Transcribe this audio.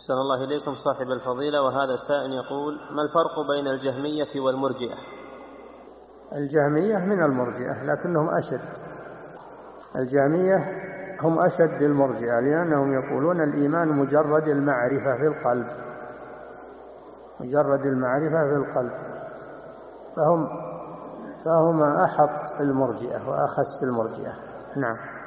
أحسن الله إليكم صاحب الفضيلة. وهذا سائل يقول: ما الفرق بين الجهمية والمرجئة؟ الجهمية من المرجئة لكنهم أشد. الجهمية هم أشد المرجئة لأنهم يقولون الإيمان مجرد المعرفة في القلب، مجرد المعرفة في القلب، فهم أحط المرجئة وأخس المرجئة. نعم.